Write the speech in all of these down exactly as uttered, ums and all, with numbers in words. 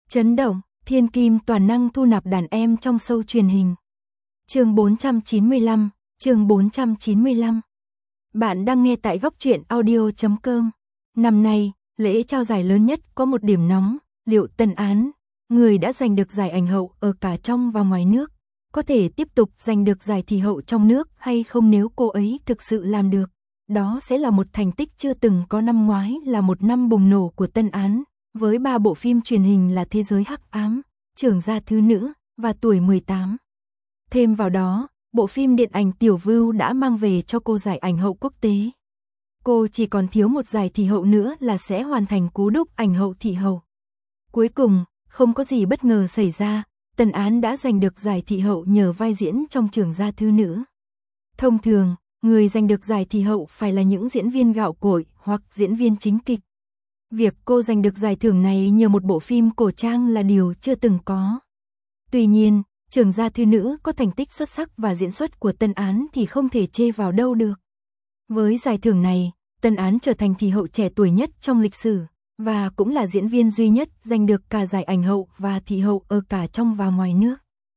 Chấn động, thiên kim toàn năng thu nạp đàn em trong show truyền hình. Chương bốn trăm chín mươi lăm, chương bốn trăm chín mươi lăm. Bạn đang nghe tại góc truyện audio chấm com. Năm nay, lễ trao giải lớn nhất có một điểm nóng, liệu Tân Án, người đã giành được giải ảnh hậu ở cả trong và ngoài nước, có thể tiếp tục giành được giải thị hậu trong nước hay không nếu cô ấy thực sự làm được. Đó sẽ là một thành tích chưa từng có. Năm ngoái là một năm bùng nổ của Tân Án, với ba bộ phim truyền hình là Thế giới hắc ám, Trưởng gia thứ nữ và Tuổi mười tám. Thêm vào đó, bộ phim điện ảnh Tiểu Vưu đã mang về cho cô giải ảnh hậu quốc tế. Cô chỉ còn thiếu một giải thị hậu nữa là sẽ hoàn thành cú đúc ảnh hậu thị hậu. Cuối cùng, không có gì bất ngờ xảy ra, Tân Án đã giành được giải thị hậu nhờ vai diễn trong Trưởng gia thứ nữ. Thông thường, người giành được giải thị hậu phải là những diễn viên gạo cội hoặc diễn viên chính kịch. Việc cô giành được giải thưởng này nhờ một bộ phim cổ trang là điều chưa từng có. Tuy nhiên, Trưởng gia thứ nữ có thành tích xuất sắc và diễn xuất của Tân Án thì không thể chê vào đâu được. Với giải thưởng này, Tân Án trở thành thị hậu trẻ tuổi nhất trong lịch sử, và cũng là diễn viên duy nhất giành được cả giải ảnh hậu và thị hậu ở cả trong và ngoài nước.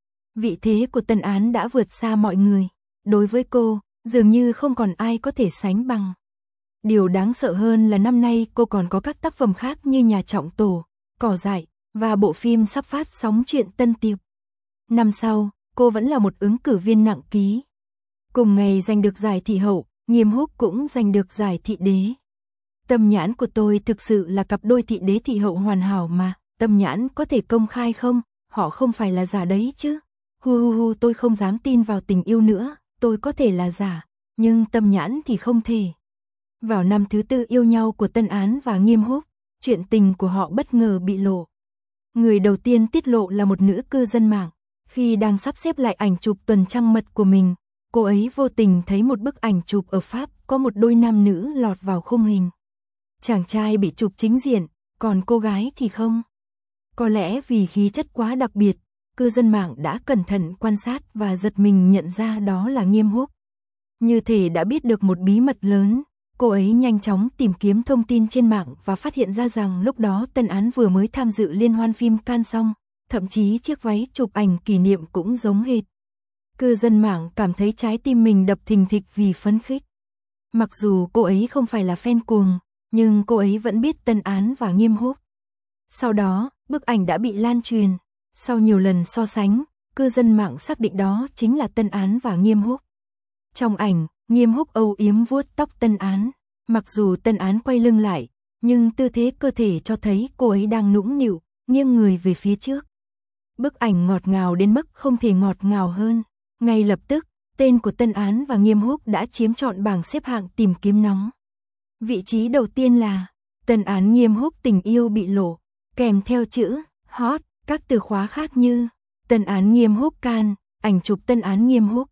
Vị thế của Tân Án đã vượt xa mọi người. Đối với cô, dường như không còn ai có thể sánh bằng. Điều đáng sợ hơn là năm nay cô còn có các tác phẩm khác như Nhà Trọng Tổ, Cỏ Dại và bộ phim sắp phát sóng Chuyện Tân Tiệp. Năm sau, cô vẫn là một ứng cử viên nặng ký. Cùng ngày giành được giải thị hậu, Nghiêm Húc cũng giành được giải thị đế. Tâm nhãn của tôi thực sự là cặp đôi thị đế thị hậu hoàn hảo mà. Tâm nhãn có thể công khai không? Họ không phải là giả đấy chứ. Hu hu hu, tôi không dám tin vào tình yêu nữa. Tôi có thể là giả, nhưng tâm nhãn thì không thể. Vào năm thứ tư yêu nhau của Tân Án và Nghiêm Húc, chuyện tình của họ bất ngờ bị lộ. Người đầu tiên tiết lộ là một nữ cư dân mạng. Khi đang sắp xếp lại ảnh chụp tuần trăng mật của mình, cô ấy vô tình thấy một bức ảnh chụp ở Pháp có một đôi nam nữ lọt vào khung hình. Chàng trai bị chụp chính diện, còn cô gái thì không. Có lẽ vì khí chất quá đặc biệt, cư dân mạng đã cẩn thận quan sát và giật mình nhận ra đó là Nghiêm Húc. Như thể đã biết được một bí mật lớn, cô ấy nhanh chóng tìm kiếm thông tin trên mạng và phát hiện ra rằng lúc đó Tân Án vừa mới tham dự liên hoan phim Cannes xong, thậm chí chiếc váy chụp ảnh kỷ niệm cũng giống hệt. Cư dân mạng cảm thấy trái tim mình đập thình thịch vì phấn khích. Mặc dù cô ấy không phải là fan cuồng, nhưng cô ấy vẫn biết Tân Án và Nghiêm Húc. Sau đó, bức ảnh đã bị lan truyền. Sau nhiều lần so sánh, cư dân mạng xác định đó chính là Tân Án và Nghiêm Húc. Trong ảnh, Nghiêm Húc âu yếm vuốt tóc Tân Án. Mặc dù Tân Án quay lưng lại, nhưng tư thế cơ thể cho thấy cô ấy đang nũng nịu, nghiêng người về phía trước. Bức ảnh ngọt ngào đến mức không thể ngọt ngào hơn. Ngay lập tức, tên của Tân Án và Nghiêm Húc đã chiếm trọn bảng xếp hạng tìm kiếm nóng. Vị trí đầu tiên là Tân Án Nghiêm Húc tình yêu bị lộ, kèm theo chữ hot, các từ khóa khác như Tân Án Nghiêm Húc Cannes, ảnh chụp Tân Án Nghiêm Húc.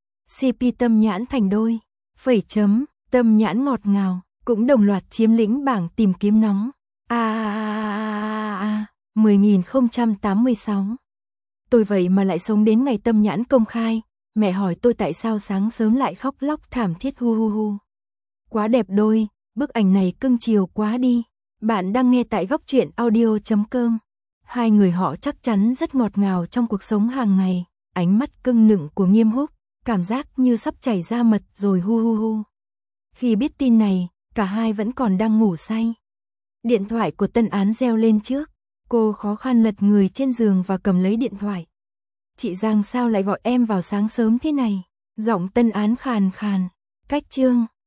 xê pê tâm nhãn thành đôi, phẩy chấm, tâm nhãn ngọt ngào, cũng đồng loạt chiếm lĩnh bảng tìm kiếm nóng. A a a a a mười nghìn không trăm tám mươi sáu. Tôi vậy mà lại sống đến ngày tâm nhãn công khai, mẹ hỏi tôi tại sao sáng sớm lại khóc lóc thảm thiết hu hu hu. Quá đẹp đôi, bức ảnh này cưng chiều quá đi. Bạn đang nghe tại góc truyện audio chấm com. Hai người họ chắc chắn rất ngọt ngào trong cuộc sống hàng ngày. Ánh mắt cưng nựng của Nghiêm Húc, cảm giác như sắp chảy ra mật rồi hu hu hu. Khi biết tin này, cả hai vẫn còn đang ngủ say. Điện thoại của Tân Án reo lên trước. Cô khó khăn lật người trên giường và cầm lấy điện thoại. Chị Giang sao lại gọi em vào sáng sớm thế này? Giọng Tân Án khàn khàn. Cách chương.